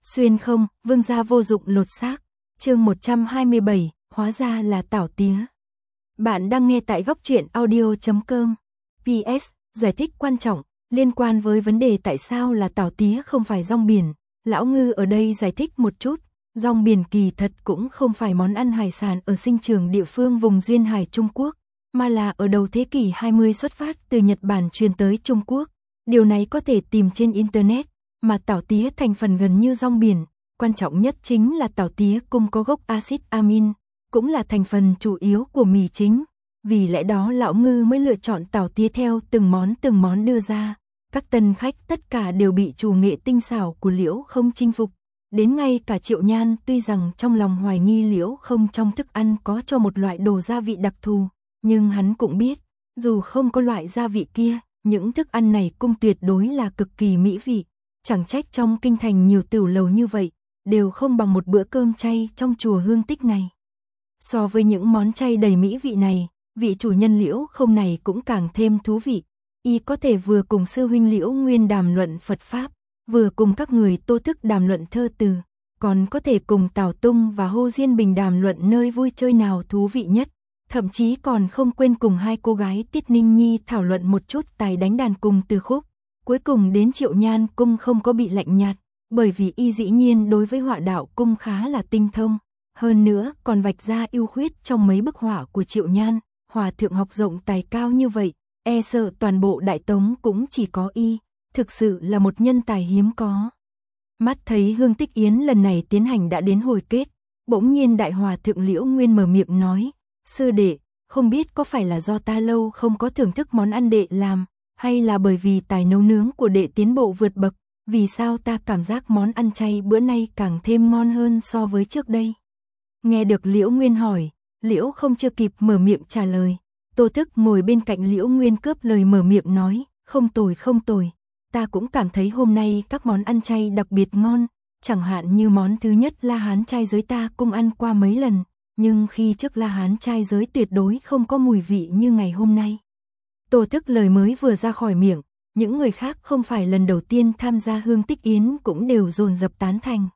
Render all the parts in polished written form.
Xuyên không, vương gia vô dụng lột xác. Chương 127, hóa ra là Tảo Tía. Bạn đang nghe tại góc truyện audio.com. PS, giải thích quan trọng, liên quan với vấn đề tại sao là Tảo Tía không phải rong biển. Lão Ngư ở đây giải thích một chút, rong biển kỳ thật cũng không phải món ăn hải sản ở sinh trường địa phương vùng duyên hải Trung Quốc, mà là ở đầu thế kỷ 20 xuất phát từ Nhật Bản truyền tới Trung Quốc. Điều này có thể tìm trên Internet, mà tảo tía thành phần gần như rong biển. Quan trọng nhất chính là tảo tía cung có gốc axit amin, cũng là thành phần chủ yếu của mì chính. Vì lẽ đó Lão Ngư mới lựa chọn tảo tía theo từng món đưa ra. Các tân khách tất cả đều bị chủ nghệ tinh xảo của Liễu Không chinh phục. Đến ngay cả Triệu Nhan tuy rằng trong lòng hoài nghi Liễu Không trong thức ăn có cho một loại đồ gia vị đặc thù, nhưng hắn cũng biết, dù không có loại gia vị kia, những thức ăn này cung tuyệt đối là cực kỳ mỹ vị. Chẳng trách trong kinh thành nhiều tửu lầu như vậy, đều không bằng một bữa cơm chay trong chùa Hương Tích này. So với những món chay đầy mỹ vị này, vị chủ nhân Liễu Không này cũng càng thêm thú vị. Y có thể vừa cùng sư huynh Liễu Nguyên đàm luận Phật Pháp, vừa cùng các người Tô Thức đàm luận thơ từ, còn có thể cùng Tào Tung và Hồ Diên Bình đàm luận nơi vui chơi nào thú vị nhất. Thậm chí còn không quên cùng hai cô gái Tiết Ninh Nhi thảo luận một chút tài đánh đàn cùng từ khúc. Cuối cùng đến Triệu Nhan cung không có bị lạnh nhạt, bởi vì y dĩ nhiên đối với họa đạo cung khá là tinh thông. Hơn nữa còn vạch ra ưu khuyết trong mấy bức họa của Triệu Nhan. Hòa thượng học rộng tài cao như vậy, e sợ toàn bộ Đại Tống cũng chỉ có y, thực sự là một nhân tài hiếm có. Mắt thấy Hương Tích Yến lần này tiến hành đã đến hồi kết, bỗng nhiên Đại Hòa thượng Liễu Nguyên mở miệng nói: "Sư đệ, không biết có phải là do ta lâu không có thưởng thức món ăn đệ làm, hay là bởi vì tài nấu nướng của đệ tiến bộ vượt bậc, vì sao ta cảm giác món ăn chay bữa nay càng thêm ngon hơn so với trước đây?" Nghe được Liễu Nguyên hỏi, Liễu Không chưa kịp mở miệng trả lời, Tô Thức ngồi bên cạnh Liễu Nguyên cướp lời mở miệng nói: không tồi, ta cũng cảm thấy hôm nay các món ăn chay đặc biệt ngon, chẳng hạn như món thứ nhất La Hán trai giới ta cũng ăn qua mấy lần, nhưng khi trước La Hán trai giới tuyệt đối không có mùi vị như ngày hôm nay. Tô Thức lời mới vừa ra khỏi miệng, những người khác không phải lần đầu tiên tham gia Hương Tích Yến cũng đều dồn dập tán thành.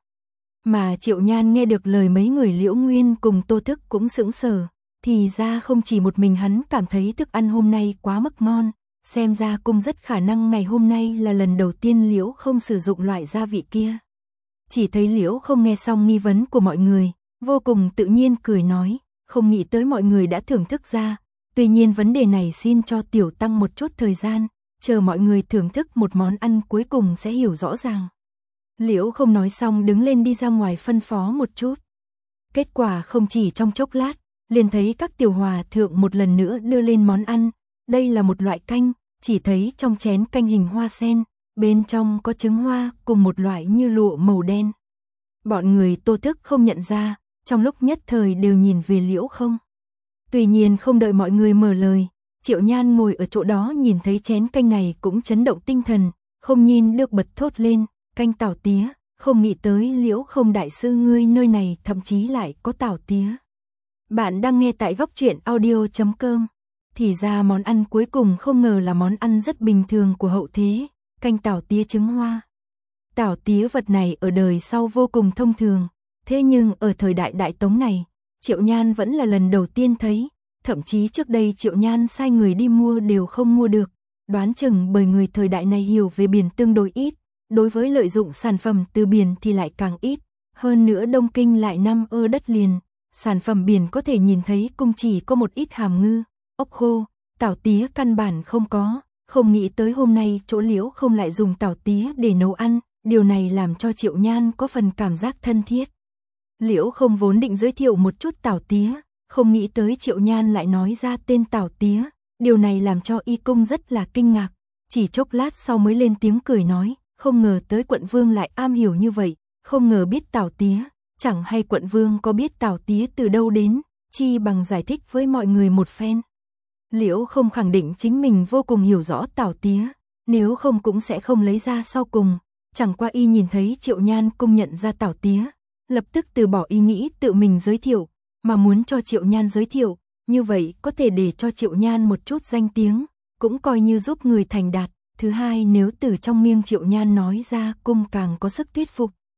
Mà Triệu Nhan nghe được lời mấy người Liễu Nguyên cùng Tô Thức cũng sững sờ, thì ra không chỉ một mình hắn cảm thấy thức ăn hôm nay quá mức ngon, xem ra cung rất khả năng ngày hôm nay là lần đầu tiên Liễu Không sử dụng loại gia vị kia. Chỉ thấy Liễu Không nghe xong nghi vấn của mọi người, vô cùng tự nhiên cười nói: không nghĩ tới mọi người đã thưởng thức ra, tuy nhiên vấn đề này xin cho tiểu tăng một chút thời gian, chờ mọi người thưởng thức một món ăn cuối cùng sẽ hiểu rõ ràng. Liễu Không nói xong đứng lên đi ra ngoài phân phó một chút. Kết quả không chỉ trong chốc lát, liền thấy các tiểu hòa thượng một lần nữa đưa lên món ăn. Đây là một loại canh, chỉ thấy trong chén canh hình hoa sen, bên trong có trứng hoa cùng một loại như lụa màu đen. Bọn người Tô Thức không nhận ra, trong lúc nhất thời đều nhìn về Liễu Không. Tuy nhiên không đợi mọi người mở lời, Triệu Nhan ngồi ở chỗ đó nhìn thấy chén canh này cũng chấn động tinh thần, không nhìn được bật thốt lên: canh tảo tía, không nghĩ tới Liễu Không đại sư ngươi nơi này thậm chí lại có tảo tía. Bạn đang nghe tại góc truyện audio.com. Thì ra món ăn cuối cùng không ngờ là món ăn rất bình thường của hậu thế, canh tảo tía trứng hoa. Tảo tía vật này ở đời sau vô cùng thông thường, thế nhưng ở thời đại Đại Tống này, Triệu Nhan vẫn là lần đầu tiên thấy, thậm chí trước đây Triệu Nhan sai người đi mua đều không mua được, đoán chừng bởi người thời đại này hiểu về biển tương đối ít, đối với lợi dụng sản phẩm từ biển thì lại càng ít, hơn nữa Đông Kinh lại nằm ở đất liền, sản phẩm biển có thể nhìn thấy cũng chỉ có một ít hàm ngư, ốc khô, tảo tía căn bản không có, không nghĩ tới hôm nay chỗ Liễu Không lại dùng tảo tía để nấu ăn, điều này làm cho Triệu Nhan có phần cảm giác thân thiết. Liễu Không vốn định giới thiệu một chút tảo tía, không nghĩ tới Triệu Nhan lại nói ra tên tảo tía, điều này làm cho y cung rất là kinh ngạc, chỉ chốc lát sau mới lên tiếng cười nói: không ngờ tới quận vương lại am hiểu như vậy, không ngờ biết tảo tía, chẳng hay quận vương có biết tảo tía từ đâu đến, chi bằng giải thích với mọi người một phen. Liễu Không khẳng định chính mình vô cùng hiểu rõ tảo tía, nếu không cũng sẽ không lấy ra sau cùng, chẳng qua y nhìn thấy Triệu Nhan công nhận ra tảo tía, lập tức từ bỏ ý nghĩ tự mình giới thiệu, mà muốn cho Triệu Nhan giới thiệu, như vậy có thể để cho Triệu Nhan một chút danh tiếng, cũng coi như giúp người thành đạt. Thứ hai, nếu từ trong miệng Triệu Nhan nói ra cung càng có sức thuyết phục.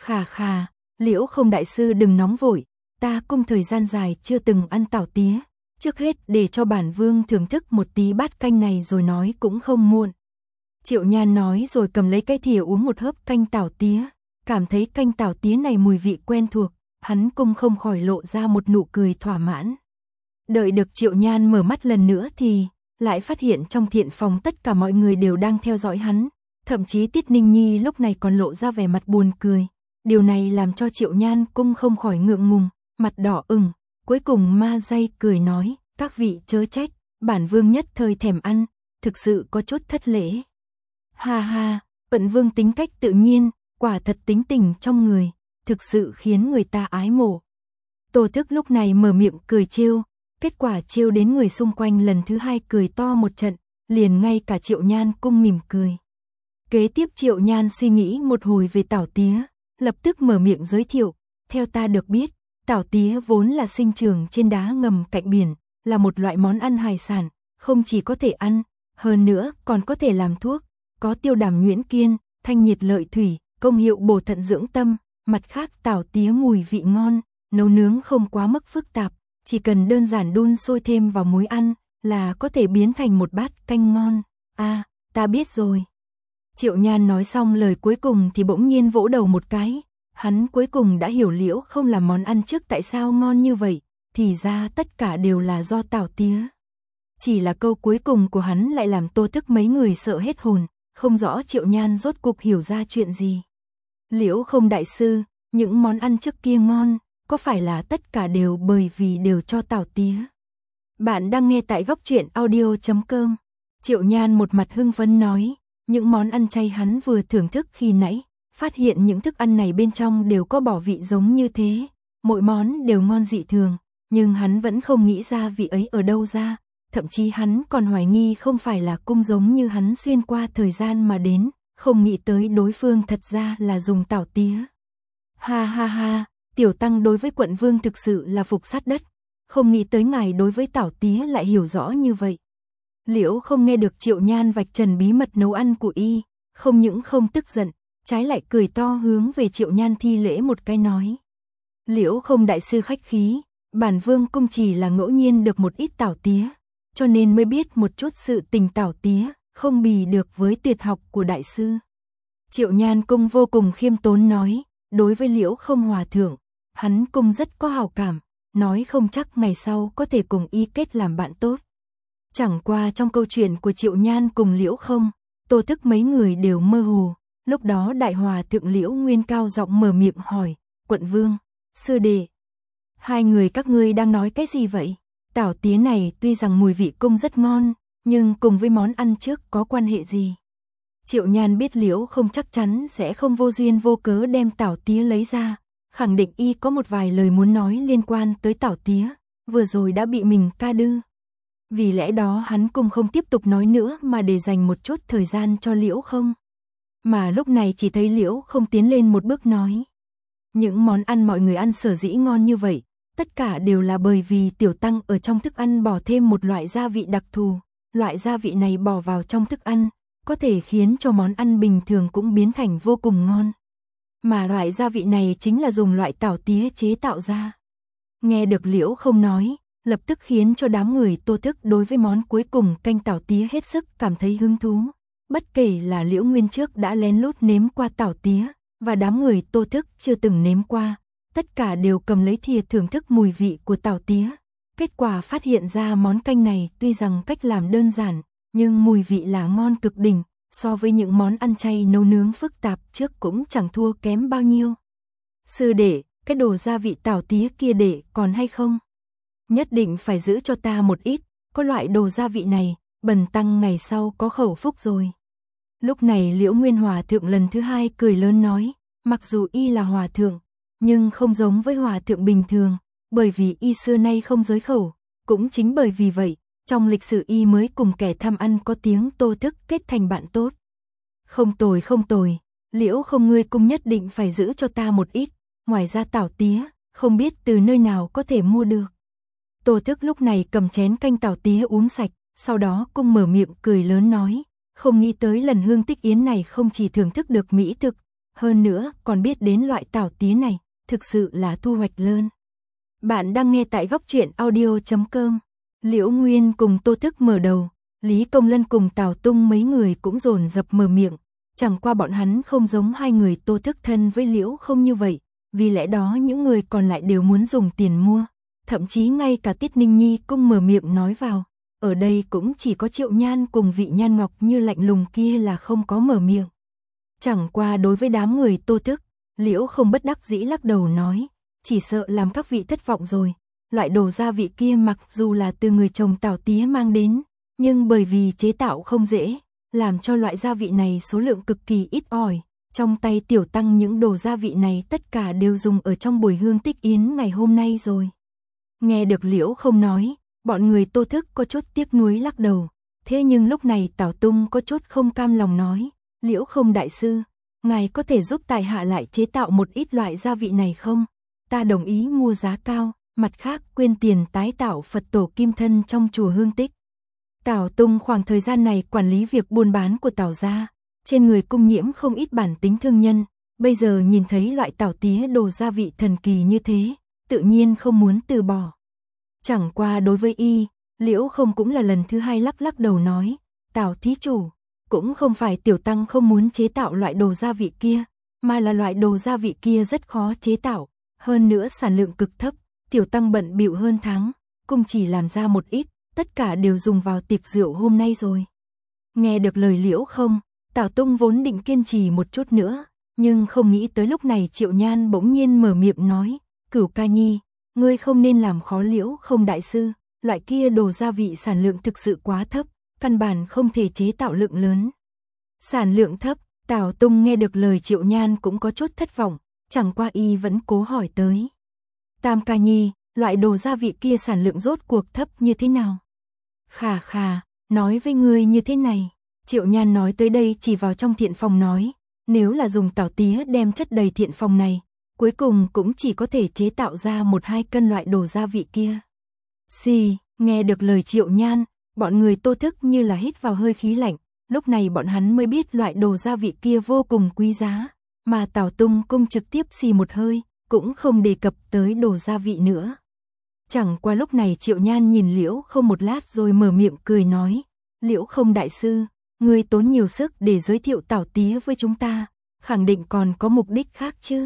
Khà khà, Liễu Không đại sư đừng nóng vội, ta cung thời gian dài chưa từng ăn tảo tía, trước hết để cho bản vương thưởng thức một tí bát canh này rồi nói cũng không muộn. Triệu Nhan nói rồi cầm lấy cái thìa uống một hớp canh tảo tía, cảm thấy canh tảo tía này mùi vị quen thuộc, hắn cung không khỏi lộ ra một nụ cười thỏa mãn. Đợi được Triệu Nhan mở mắt lần nữa thì lại phát hiện trong thiện phòng tất cả mọi người đều đang theo dõi hắn, thậm chí Tiết Ninh Nhi lúc này còn lộ ra vẻ mặt buồn cười. Điều này làm cho Triệu Nhan cung không khỏi ngượng ngùng, mặt đỏ ửng, cuối cùng ma dây cười nói, các vị chớ trách, bản vương nhất thời thèm ăn, thực sự có chút thất lễ. Ha ha, Vận vương tính cách tự nhiên, quả thật tính tình trong người, thực sự khiến người ta ái mộ. Tô Thức lúc này mở miệng cười trêu, kết quả trêu đến người xung quanh lần thứ hai cười to một trận, liền ngay cả Triệu Nhan cung mỉm cười. Kế tiếp Triệu Nhan suy nghĩ một hồi về tảo tía, lập tức mở miệng giới thiệu, theo ta được biết, tảo tía vốn là sinh trưởng trên đá ngầm cạnh biển, là một loại món ăn hải sản, không chỉ có thể ăn, hơn nữa còn có thể làm thuốc, có tiêu đàm nhuyễn kiên, thanh nhiệt lợi thủy, công hiệu bổ thận dưỡng tâm, mặt khác tảo tía mùi vị ngon, nấu nướng không quá mức phức tạp, chỉ cần đơn giản đun sôi thêm vào muối ăn là có thể biến thành một bát canh ngon. À, ta biết rồi. Triệu Nhan nói xong lời cuối cùng thì bỗng nhiên vỗ đầu một cái, hắn cuối cùng đã hiểu Liễu Không làm món ăn trước tại sao ngon như vậy, thì ra tất cả đều là do tảo tía. Chỉ là câu cuối cùng của hắn lại làm Tô Thức mấy người sợ hết hồn, không rõ Triệu Nhan rốt cuộc hiểu ra chuyện gì. Liễu Không đại sư, những món ăn trước kia ngon, có phải là tất cả đều bởi vì đều cho tảo tía? Bạn đang nghe tại Góc Truyện Audio.com. Triệu Nhan một mặt hưng phấn nói, những món ăn chay hắn vừa thưởng thức khi nãy, phát hiện những thức ăn này bên trong đều có bỏ vị giống như thế, mỗi món đều ngon dị thường, nhưng hắn vẫn không nghĩ ra vị ấy ở đâu ra, thậm chí hắn còn hoài nghi không phải là cung giống như hắn xuyên qua thời gian mà đến, không nghĩ tới đối phương thật ra là dùng tảo tía. Ha ha ha, tiểu tăng đối với quận vương thực sự là phục sát đất, không nghĩ tới ngài đối với tảo tía lại hiểu rõ như vậy. Liễu Không nghe được Triệu Nhan vạch trần bí mật nấu ăn của y, không những không tức giận, trái lại cười to hướng về Triệu Nhan thi lễ một cái nói. Liễu Không đại sư khách khí, bản vương cung chỉ là ngẫu nhiên được một ít tảo tía, cho nên mới biết một chút sự tình tảo tía, không bì được với tuyệt học của đại sư. Triệu Nhan cung vô cùng khiêm tốn nói, đối với Liễu Không hòa thượng, hắn cung rất có hảo cảm, nói không chắc ngày sau có thể cùng y kết làm bạn tốt. Chẳng qua trong câu chuyện của Triệu Nhan cùng Liễu Không, Tô Thức mấy người đều mơ hồ, lúc đó đại hòa thượng Liễu Nguyên cao giọng mở miệng hỏi, quận vương, sư đệ, hai người các ngươi đang nói cái gì vậy? Tảo tía này tuy rằng mùi vị cung rất ngon, nhưng cùng với món ăn trước có quan hệ gì? Triệu Nhan biết Liễu Không chắc chắn sẽ không vô duyên vô cớ đem tảo tía lấy ra, khẳng định y có một vài lời muốn nói liên quan tới tảo tía, vừa rồi đã bị mình ca đư. Vì lẽ đó hắn cũng không tiếp tục nói nữa mà để dành một chút thời gian cho Liễu Không. Mà lúc này chỉ thấy Liễu Không tiến lên một bước nói. Những món ăn mọi người ăn sở dĩ ngon như vậy, tất cả đều là bởi vì tiểu tăng ở trong thức ăn bỏ thêm một loại gia vị đặc thù. Loại gia vị này bỏ vào trong thức ăn, có thể khiến cho món ăn bình thường cũng biến thành vô cùng ngon. Mà loại gia vị này chính là dùng loại tảo tía chế tạo ra. Nghe được Liễu Không nói, lập tức khiến cho đám người Tô Thức đối với món cuối cùng canh tảo tía hết sức cảm thấy hứng thú. Bất kể là Liễu Nguyên trước đã lén lút nếm qua tảo tía, và đám người Tô Thức chưa từng nếm qua, tất cả đều cầm lấy thìa thưởng thức mùi vị của tảo tía. Kết quả phát hiện ra món canh này tuy rằng cách làm đơn giản, nhưng mùi vị là ngon cực đỉnh, so với những món ăn chay nấu nướng phức tạp trước cũng chẳng thua kém bao nhiêu. Sư đệ, cái đồ gia vị tảo tía kia để còn hay không? Nhất định phải giữ cho ta một ít, có loại đồ gia vị này, bần tăng ngày sau có khẩu phúc rồi. Lúc này Liễu Nguyên hòa thượng lần thứ hai cười lớn nói, mặc dù y là hòa thượng, nhưng không giống với hòa thượng bình thường, bởi vì y xưa nay không giới khẩu, cũng chính bởi vì vậy, trong lịch sử y mới cùng kẻ tham ăn có tiếng Tô Thức kết thành bạn tốt. Không tồi không tồi, Liễu Không ngươi cung nhất định phải giữ cho ta một ít, ngoài ra tảo tía, không biết từ nơi nào có thể mua được. Tô Thức lúc này cầm chén canh tảo tía uống sạch, sau đó cung mở miệng cười lớn nói, không nghĩ tới lần hương tích yến này không chỉ thưởng thức được mỹ thực, hơn nữa còn biết đến loại tảo tía này, thực sự là thu hoạch lớn. Bạn đang nghe tại góc truyện audio.com. Liễu Nguyên cùng Tô Thức mở đầu, Lý Công Lân cùng Tào Tung mấy người cũng dồn dập mở miệng, chẳng qua bọn hắn không giống hai người Tô Thức thân với Liễu không như vậy, vì lẽ đó những người còn lại đều muốn dùng tiền mua, thậm chí ngay cả Tiết Ninh Nhi cũng mở miệng nói vào, ở đây cũng chỉ có Triệu Nhan cùng Vị Nhan Ngọc như lạnh lùng kia là không có mở miệng. Chẳng qua đối với đám người Tô Thức, Liễu không bất đắc dĩ lắc đầu nói, chỉ sợ làm các vị thất vọng rồi. Loại đồ gia vị kia mặc dù là từ người trồng tảo tía mang đến, nhưng bởi vì chế tạo không dễ, làm cho loại gia vị này số lượng cực kỳ ít ỏi. Trong tay Tiểu Tăng những đồ gia vị này tất cả đều dùng ở trong buổi hương tích yến ngày hôm nay rồi. Nghe được Liễu không nói, bọn người Tô Thức có chút tiếc nuối lắc đầu. Thế nhưng lúc này Tào Tung có chút không cam lòng nói, Liễu không đại sư, ngài có thể giúp tại hạ lại chế tạo một ít loại gia vị này không? Ta đồng ý mua giá cao. Mặt khác quên tiền tái tạo Phật tổ kim thân trong chùa Hương Tích. Tào Tung khoảng thời gian này quản lý việc buôn bán của Tào gia, trên người cung nhiễm không ít bản tính thương nhân, bây giờ nhìn thấy loại tảo tía đồ gia vị thần kỳ như thế, tự nhiên không muốn từ bỏ. Chẳng qua đối với y, Liễu không cũng là lần thứ hai lắc đầu nói, Tào thí chủ, cũng không phải Tiểu Tăng không muốn chế tạo loại đồ gia vị kia, mà là loại đồ gia vị kia rất khó chế tạo, hơn nữa sản lượng cực thấp. Tiểu Tăng bận bịu hơn tháng, cũng chỉ làm ra một ít, tất cả đều dùng vào tiệc rượu hôm nay rồi. Nghe được lời Liễu không, Tào Tung vốn định kiên trì một chút nữa, nhưng không nghĩ tới lúc này Triệu Nhan bỗng nhiên mở miệng nói, Cửu ca nhi, ngươi không nên làm khó Liễu không đại sư, loại kia đồ gia vị sản lượng thực sự quá thấp, căn bản không thể chế tạo lượng lớn. Sản lượng thấp, Tào Tung nghe được lời Triệu Nhan cũng có chút thất vọng, chẳng qua y vẫn cố hỏi tới. Tam ca nhi, loại đồ gia vị kia sản lượng rốt cuộc thấp như thế nào? Khà, nói với ngươi như thế này. Triệu Nhan nói tới đây chỉ vào trong thiện phòng nói, nếu là dùng tảo tía đem chất đầy thiện phòng này, cuối cùng cũng chỉ có thể chế tạo ra 1-2 cân loại đồ gia vị kia. Nghe được lời Triệu Nhan, bọn người Tô Thức như là hít vào hơi khí lạnh, lúc này bọn hắn mới biết loại đồ gia vị kia vô cùng quý giá, mà Tào Tung cũng trực tiếp xì một hơi, cũng không đề cập tới đồ gia vị nữa. Chẳng qua lúc này Triệu Nhan nhìn Liễu không một lát rồi mở miệng cười nói, Liễu không đại sư, ngươi tốn nhiều sức để giới thiệu tảo tía với chúng ta, khẳng định còn có mục đích khác chứ.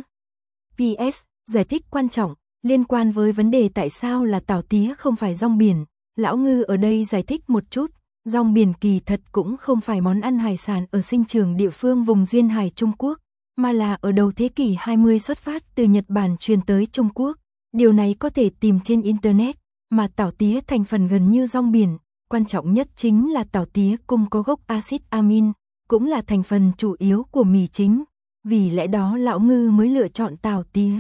PS, giải thích quan trọng, liên quan với vấn đề tại sao là tảo tía không phải rong biển, lão ngư ở đây giải thích một chút, rong biển kỳ thật cũng không phải món ăn hải sản ở sinh trường địa phương vùng duyên hải Trung Quốc, mà là ở đầu thế kỷ 20 xuất phát từ Nhật Bản truyền tới Trung Quốc. Điều này có thể tìm trên Internet, mà tảo tía thành phần gần như rong biển, quan trọng nhất chính là tảo tía cung có gốc axit amin, cũng là thành phần chủ yếu của mì chính, vì lẽ đó lão ngư mới lựa chọn tảo tía.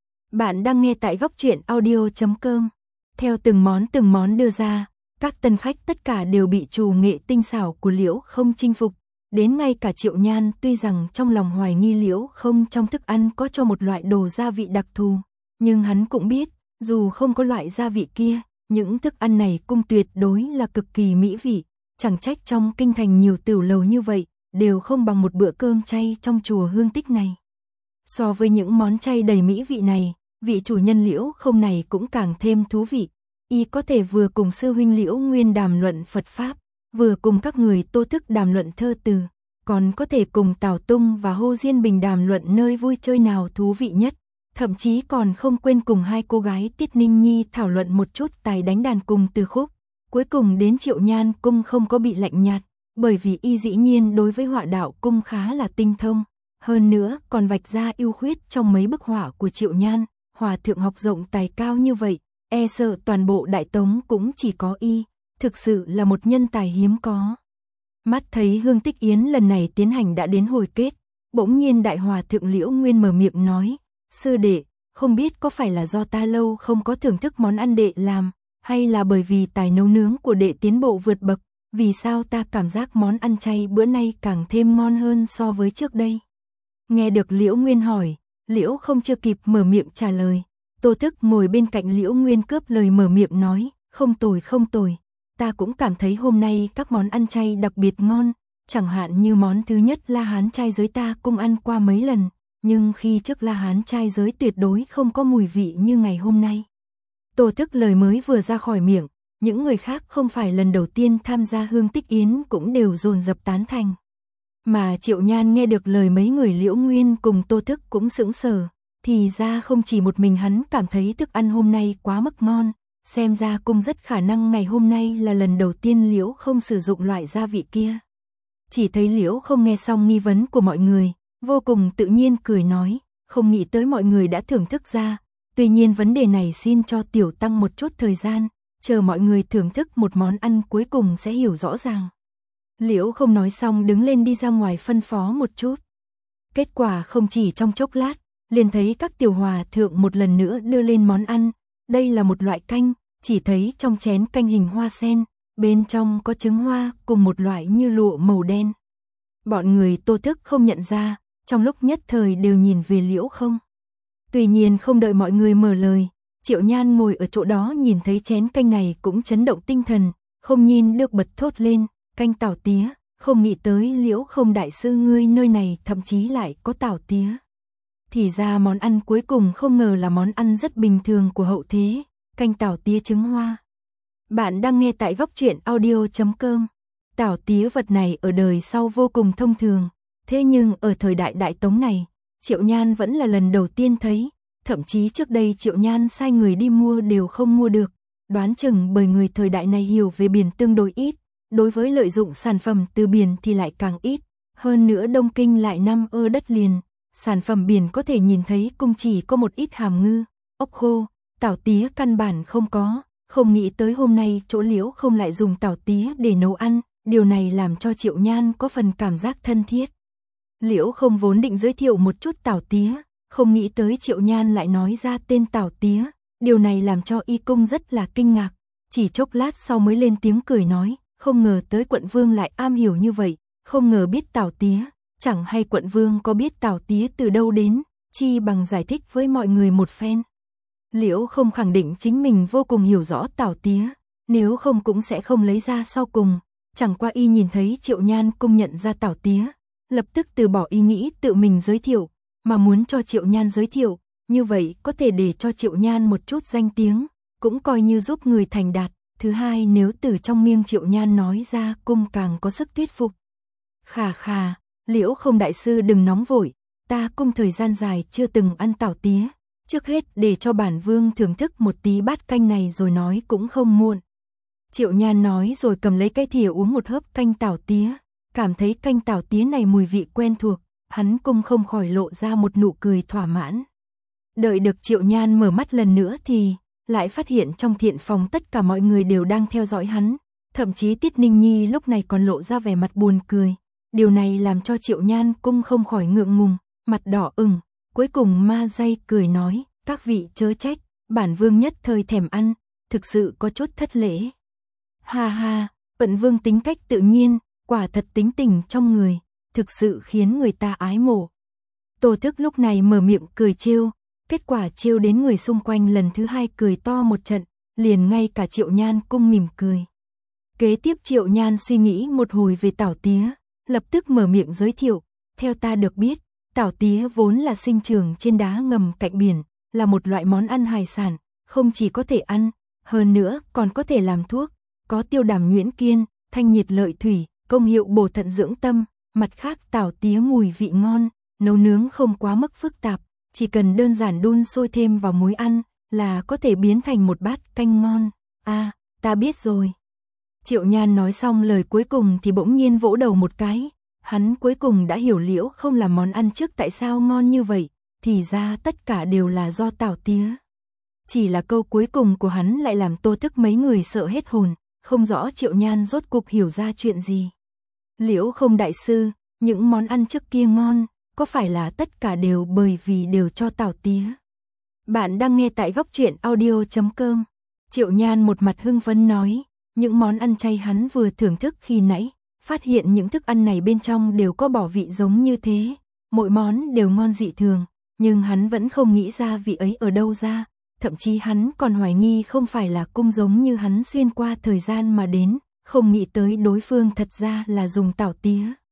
Bạn đang nghe tại góc truyện audio.com. Theo từng món đưa ra, các tân khách tất cả đều bị trù nghệ tinh xảo của Liễu không chinh phục. Đến ngay cả Triệu Nhan tuy rằng trong lòng hoài nghi Liễu không trong thức ăn có cho một loại đồ gia vị đặc thù, nhưng hắn cũng biết, dù không có loại gia vị kia, những thức ăn này cũng tuyệt đối là cực kỳ mỹ vị, chẳng trách trong kinh thành nhiều tiểu lầu như vậy, đều không bằng một bữa cơm chay trong chùa Hương Tích này. So với những món chay đầy mỹ vị này, vị chủ nhân Liễu không này cũng càng thêm thú vị, y có thể vừa cùng sư huynh Liễu Nguyên đàm luận Phật Pháp, vừa cùng các người Tô Thức đàm luận thơ từ, còn có thể cùng Tào Tung và Hồ Diên Bình đàm luận nơi vui chơi nào thú vị nhất, thậm chí còn không quên cùng hai cô gái Tiết Ninh Nhi thảo luận một chút tài đánh đàn cùng từ khúc. Cuối cùng đến Triệu Nhan cung không có bị lạnh nhạt, bởi vì y dĩ nhiên đối với họa đạo cung khá là tinh thông, hơn nữa còn vạch ra ưu khuyết trong mấy bức họa của Triệu Nhan, hòa thượng học rộng tài cao như vậy, e sợ toàn bộ Đại Tống cũng chỉ có y, thực sự là một nhân tài hiếm có. Mắt thấy Hương Tích Yến lần này tiến hành đã đến hồi kết, bỗng nhiên Đại Hòa thượng Liễu Nguyên mở miệng nói, sư đệ, không biết có phải là do ta lâu không có thưởng thức món ăn đệ làm, hay là bởi vì tài nấu nướng của đệ tiến bộ vượt bậc, vì sao ta cảm giác món ăn chay bữa nay càng thêm ngon hơn so với trước đây. Nghe được Liễu Nguyên hỏi, Liễu không chưa kịp mở miệng trả lời, Tô Thức ngồi bên cạnh Liễu Nguyên cướp lời mở miệng nói, không tồi, ta cũng cảm thấy hôm nay các món ăn chay đặc biệt ngon, chẳng hạn như món thứ nhất La Hán trai giới ta cũng ăn qua mấy lần, nhưng khi trước La Hán trai giới tuyệt đối không có mùi vị như ngày hôm nay. Tô Thức lời mới vừa ra khỏi miệng, những người khác không phải lần đầu tiên tham gia hương tích yến cũng đều dồn dập tán thành. Mà Triệu Nhan nghe được lời mấy người Liễu Nguyên cùng Tô Thức cũng sững sờ, thì ra không chỉ một mình hắn cảm thấy thức ăn hôm nay quá mức ngon, xem ra cũng rất khả năng ngày hôm nay là lần đầu tiên Liễu không sử dụng loại gia vị kia. Chỉ thấy Liễu không nghe xong nghi vấn của mọi người, vô cùng tự nhiên cười nói, không nghĩ tới mọi người đã thưởng thức ra, tuy nhiên vấn đề này xin cho tiểu tăng một chút thời gian, chờ mọi người thưởng thức một món ăn cuối cùng sẽ hiểu rõ ràng. Liễu không nói xong đứng lên đi ra ngoài phân phó một chút. Kết quả không chỉ trong chốc lát, liền thấy các tiểu hòa thượng một lần nữa đưa lên món ăn, đây là một loại canh, chỉ thấy trong chén canh hình hoa sen, bên trong có trứng hoa cùng một loại như lụa màu đen. Bọn người Tô Thức không nhận ra, trong lúc nhất thời đều nhìn về Liễu không. Tuy nhiên không đợi mọi người mở lời, Triệu Nhan ngồi ở chỗ đó nhìn thấy chén canh này cũng chấn động tinh thần, không nhìn được bật thốt lên, canh tảo tía, không nghĩ tới Liễu không đại sư ngươi nơi này thậm chí lại có tảo tía. Thì ra món ăn cuối cùng không ngờ là món ăn rất bình thường của hậu thế, canh tảo tía trứng hoa. Bạn đang nghe tại Góc Truyện Audio.com. Tảo tía vật này ở đời sau vô cùng thông thường, thế nhưng ở thời đại Đại Tống này, Triệu Nhan vẫn là lần đầu tiên thấy, thậm chí trước đây Triệu Nhan sai người đi mua đều không mua được, đoán chừng bởi người thời đại này hiểu về biển tương đối ít, đối với lợi dụng sản phẩm từ biển thì lại càng ít, hơn nữa Đông Kinh lại nằm ở đất liền, sản phẩm biển có thể nhìn thấy cũng chỉ có một ít hàm ngư, ốc khô, tảo tía căn bản không có, không nghĩ tới hôm nay chỗ Liễu không lại dùng tảo tía để nấu ăn, điều này làm cho Triệu Nhan có phần cảm giác thân thiết. Liễu không vốn định giới thiệu một chút tảo tía, không nghĩ tới Triệu Nhan lại nói ra tên tảo tía, điều này làm cho y cung rất là kinh ngạc, chỉ chốc lát sau mới lên tiếng cười nói, không ngờ tới quận vương lại am hiểu như vậy, không ngờ biết tảo tía, chẳng hay quận vương có biết tảo tía từ đâu đến, chi bằng giải thích với mọi người một phen. Liễu không khẳng định chính mình vô cùng hiểu rõ tảo tía, nếu không cũng sẽ không lấy ra sau cùng, chẳng qua y nhìn thấy Triệu Nhan cung nhận ra tảo tía, lập tức từ bỏ ý nghĩ tự mình giới thiệu, mà muốn cho Triệu Nhan giới thiệu, như vậy có thể để cho Triệu Nhan một chút danh tiếng, cũng coi như giúp người thành đạt. Thứ hai, nếu từ trong miệng Triệu Nhan nói ra cung càng có sức thuyết phục. Khà khà, Liễu không đại sư đừng nóng vội, ta cung thời gian dài chưa từng ăn tảo tía, trước hết để cho bản vương thưởng thức một tí bát canh này rồi nói cũng không muộn. Triệu Nhan nói rồi cầm lấy cái thìa uống một hớp canh tảo tía, cảm thấy canh tảo tía này mùi vị quen thuộc, hắn cũng không khỏi lộ ra một nụ cười thỏa mãn. Đợi được Triệu Nhan mở mắt lần nữa thì lại phát hiện trong thiện phòng tất cả mọi người đều đang theo dõi hắn, thậm chí Tiết Ninh Nhi lúc này còn lộ ra vẻ mặt buồn cười. Điều này làm cho Triệu Nhan cũng không khỏi ngượng ngùng, mặt đỏ ửng, cuối cùng ma dây cười nói, các vị chớ trách, bản vương nhất thời thèm ăn, thực sự có chút thất lễ. Ha ha, Bận vương tính cách tự nhiên, quả thật tính tình trong người, thực sự khiến người ta ái mộ. Tô Thức lúc này mở miệng cười trêu, kết quả trêu đến người xung quanh lần thứ hai cười to một trận, liền ngay cả Triệu Nhan cũng mỉm cười. Kế tiếp Triệu Nhan suy nghĩ một hồi về tảo tía, lập tức mở miệng giới thiệu, theo ta được biết, tảo tía vốn là sinh trưởng trên đá ngầm cạnh biển, là một loại món ăn hải sản, không chỉ có thể ăn, hơn nữa còn có thể làm thuốc, có tiêu đàm nhuyễn kiên, thanh nhiệt lợi thủy, công hiệu bổ thận dưỡng tâm, mặt khác tảo tía mùi vị ngon, nấu nướng không quá mức phức tạp, chỉ cần đơn giản đun sôi thêm vào muối ăn là có thể biến thành một bát canh ngon. À, ta biết rồi. Triệu Nhan nói xong lời cuối cùng thì bỗng nhiên vỗ đầu một cái, hắn cuối cùng đã hiểu Liễu không làm món ăn trước tại sao ngon như vậy, thì ra tất cả đều là do tảo tía. Chỉ là câu cuối cùng của hắn lại làm Tô Thức mấy người sợ hết hồn, không rõ Triệu Nhan rốt cuộc hiểu ra chuyện gì. Liễu không đại sư, những món ăn trước kia ngon, có phải là tất cả đều bởi vì đều cho tảo tía? Bạn đang nghe tại Góc Truyện Audio.com. Triệu Nhan một mặt hưng phấn nói, những món ăn chay hắn vừa thưởng thức khi nãy, phát hiện những thức ăn này bên trong đều có bỏ vị giống như thế, mỗi món đều ngon dị thường, nhưng hắn vẫn không nghĩ ra vị ấy ở đâu ra, thậm chí hắn còn hoài nghi không phải là cung giống như hắn xuyên qua thời gian mà đến, không nghĩ tới đối phương thật ra là dùng tảo tía.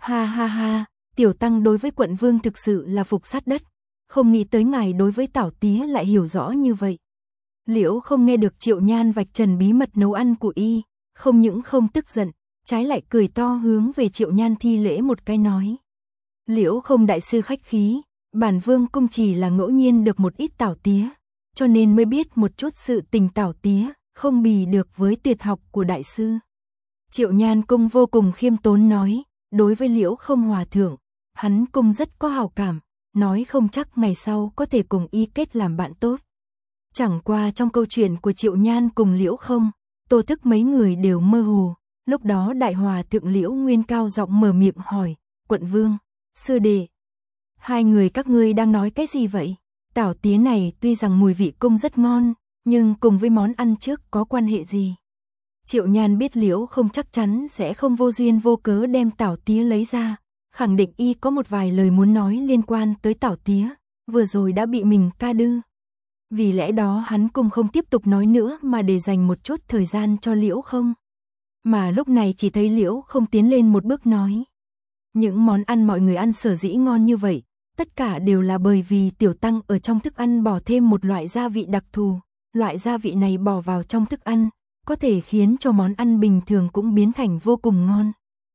Ha ha ha, tiểu tăng đối với quận vương thực sự là phục sát đất, không nghĩ tới ngài đối với Tảo tía lại hiểu rõ như vậy. Liễu không nghe được Triệu Nhan vạch trần bí mật nấu ăn của y, không những không tức giận, trái lại cười to hướng về Triệu Nhan thi lễ một cái nói. Liễu không đại sư khách khí, bản vương cung chỉ là ngẫu nhiên được một ít Tảo tía, cho nên mới biết một chút sự tình Tảo tía, không bì được với tuyệt học của đại sư. Triệu Nhan cung vô cùng khiêm tốn nói, đối với Liễu không hòa thượng, hắn cung rất có hảo cảm, nói không chắc ngày sau có thể cùng y kết làm bạn tốt. Chẳng qua trong câu chuyện của Triệu Nhan cùng Liễu không, Tô Thức mấy người đều mơ hồ, lúc đó đại hòa thượng Liễu Nguyên cao giọng mở miệng hỏi, quận vương, sư đệ, hai người các ngươi đang nói cái gì vậy? Tảo tía này tuy rằng mùi vị cung rất ngon, nhưng cùng với món ăn trước có quan hệ gì? Triệu Nhan biết Liễu không chắc chắn sẽ không vô duyên vô cớ đem Tảo tía lấy ra, khẳng định y có một vài lời muốn nói liên quan tới Tảo tía, vừa rồi đã bị mình ca đư. Vì lẽ đó hắn cũng không tiếp tục nói nữa mà để dành một chút thời gian cho Liễu không. Mà lúc này chỉ thấy Liễu không tiến lên một bước nói. Những món ăn mọi người ăn sở dĩ ngon như vậy, tất cả đều là bởi vì tiểu tăng ở trong thức ăn bỏ thêm một loại gia vị đặc thù. Loại gia vị này bỏ vào trong thức ăn, có thể khiến cho món ăn bình thường cũng biến thành vô cùng ngon.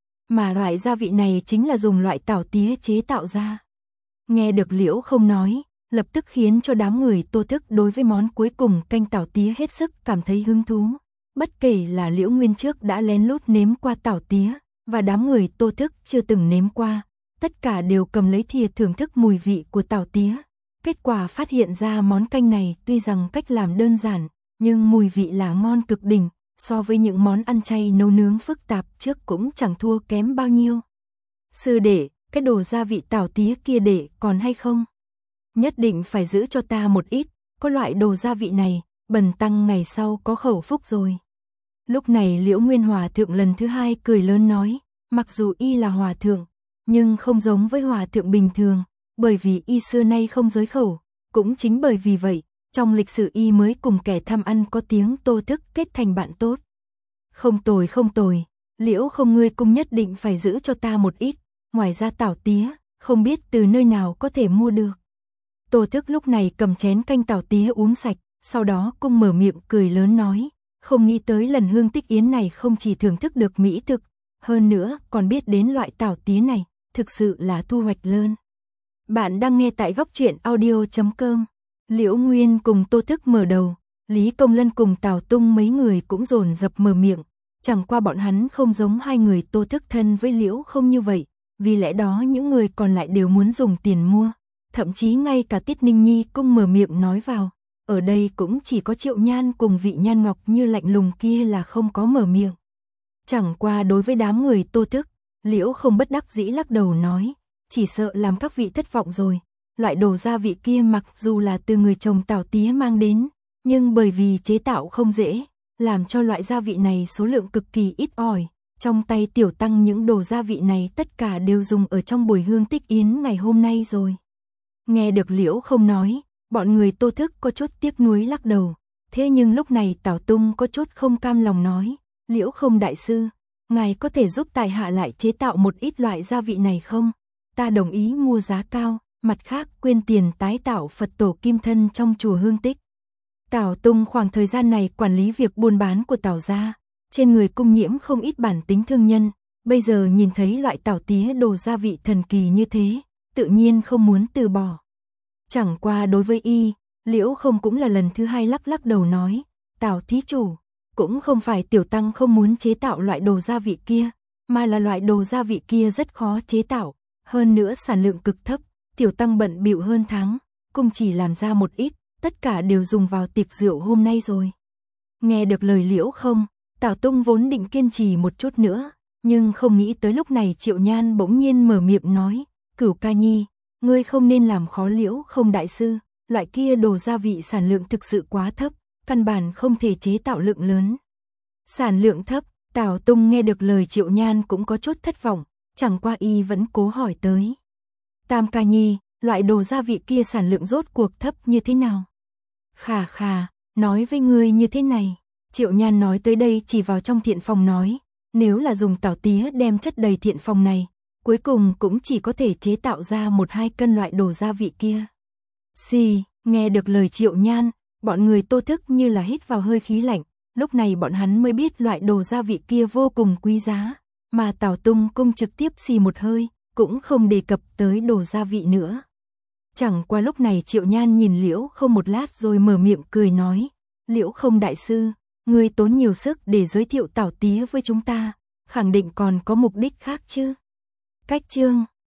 Mà loại gia vị này chính là dùng loại Tảo tía chế tạo ra. Nghe được Liễu không nói, lập tức khiến cho đám người Tô Thức đối với món cuối cùng canh Tảo tía hết sức cảm thấy hứng thú. Bất kể là Liễu Nguyên trước đã lén lút nếm qua Tảo tía, và đám người Tô Thức chưa từng nếm qua, tất cả đều cầm lấy thìa thưởng thức mùi vị của Tảo tía. Kết quả phát hiện ra món canh này tuy rằng cách làm đơn giản, nhưng mùi vị là ngon cực đỉnh, so với những món ăn chay nấu nướng phức tạp trước cũng chẳng thua kém bao nhiêu. Sư đệ, cái đồ gia vị Tảo tía kia để còn hay không? Nhất định phải giữ cho ta một ít, có loại đồ gia vị này, bần tăng ngày sau có khẩu phúc rồi. Lúc này Liễu Nguyên Hòa thượng lần thứ hai cười lớn nói, mặc dù y là hòa thượng, nhưng không giống với hòa thượng bình thường, bởi vì y xưa nay không giới khẩu, cũng chính bởi vì vậy, trong lịch sử y mới cùng kẻ tham ăn có tiếng Tô Thức kết thành bạn tốt. Không tồi, Liễu không ngươi cung nhất định phải giữ cho ta một ít, ngoài ra Tảo tía, không biết từ nơi nào có thể mua được. Tô Thức lúc này cầm chén canh Tảo tía uống sạch, sau đó cung mở miệng cười lớn nói, không nghĩ tới lần hương tích yến này không chỉ thưởng thức được mỹ thực, hơn nữa còn biết đến loại Tảo tía này, thực sự là thu hoạch lớn. Bạn đang nghe tại góc truyện audio.com. Liễu Nguyên cùng Tô Thức mở đầu, Lý Công Lân cùng Tào Tung mấy người cũng dồn dập mở miệng, chẳng qua bọn hắn không giống hai người Tô Thức thân với Liễu không như vậy, vì lẽ đó những người còn lại đều muốn dùng tiền mua, thậm chí ngay cả Tiết Ninh Nhi cũng mở miệng nói vào, ở đây cũng chỉ có Triệu Nhan cùng Vị Nhan Ngọc như lạnh lùng kia là không có mở miệng. Chẳng qua đối với đám người Tô Thức, Liễu không bất đắc dĩ lắc đầu nói, chỉ sợ làm các vị thất vọng rồi. Loại đồ gia vị kia mặc dù là từ người chồng Tảo tía mang đến, nhưng bởi vì chế tạo không dễ, làm cho loại gia vị này số lượng cực kỳ ít ỏi. Trong tay tiểu tăng những đồ gia vị này tất cả đều dùng ở trong buổi hương tích yến ngày hôm nay rồi. Nghe được Liễu không nói, bọn người Tô Thức có chút tiếc nuối lắc đầu. Thế nhưng lúc này Tào Tung có chút không cam lòng nói, Liễu không đại sư, ngài có thể giúp tại hạ lại chế tạo một ít loại gia vị này không? Ta đồng ý mua giá cao. Mặt khác quyên tiền tái tạo Phật tổ kim thân trong chùa Hương Tích. Tào Tung khoảng thời gian này quản lý việc buôn bán của Tào gia, trên người cung nhiễm không ít bản tính thương nhân, bây giờ nhìn thấy loại Tảo tía đồ gia vị thần kỳ như thế, tự nhiên không muốn từ bỏ. Chẳng qua đối với y, Liễu không cũng là lần thứ hai lắc đầu nói, Tào thí chủ, cũng không phải tiểu tăng không muốn chế tạo loại đồ gia vị kia, mà là loại đồ gia vị kia rất khó chế tạo, hơn nữa sản lượng cực thấp. Tiểu tăng bận bịu hơn tháng, cung chỉ làm ra một ít, tất cả đều dùng vào tiệc rượu hôm nay rồi. Nghe được lời Liễu không, Tào Tung vốn định kiên trì một chút nữa, nhưng không nghĩ tới lúc này Triệu Nhan bỗng nhiên mở miệng nói, Cửu ca nhi, ngươi không nên làm khó Liễu không đại sư, loại kia đồ gia vị sản lượng thực sự quá thấp, căn bản không thể chế tạo lượng lớn. Sản lượng thấp, Tào Tung nghe được lời Triệu Nhan cũng có chút thất vọng, chẳng qua y vẫn cố hỏi tới. Tam ca nhi, loại đồ gia vị kia sản lượng rốt cuộc thấp như thế nào? Khà, nói với ngươi như thế này. Triệu Nhan nói tới đây chỉ vào trong thiện phòng nói, nếu là dùng Tảo tía đem chất đầy thiện phòng này, cuối cùng cũng chỉ có thể chế tạo ra 1-2 cân loại đồ gia vị kia. Xì, nghe được lời Triệu Nhan, bọn người Tô Thức như là hít vào hơi khí lạnh, lúc này bọn hắn mới biết loại đồ gia vị kia vô cùng quý giá, mà Tào Tung Cung trực tiếp xì một hơi, cũng không đề cập tới đồ gia vị nữa. Chẳng qua lúc này Triệu Nhan nhìn Liễu Không một lát rồi mở miệng cười nói, Liễu Không đại sư, ngươi tốn nhiều sức để giới thiệu Tảo Tía với chúng ta, khẳng định còn có mục đích khác chứ. Cách chương